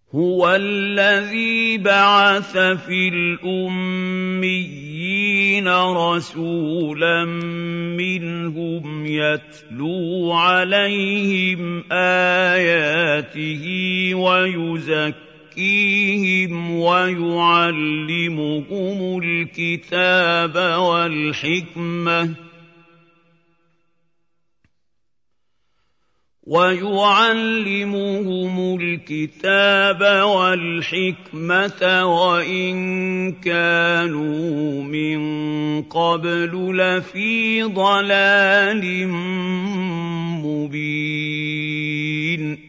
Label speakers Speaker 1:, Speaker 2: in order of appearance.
Speaker 1: هُوَ الَّذِي بَعَثَ فِي الْأُمِّيِّينَ رَسُولًا مِّنْهُمْ يَتْلُو عَلَيْهِمْ آيَاتِهِ وَيُزَكِّيهِمْ وَيُعَلِّمُهُمُ الْكِتَابَ وَالْحِكْمَةَ وَإِن كَانُوا مِن قَبْلُ لَفِي ضَلَالٍ مُّبِينٍ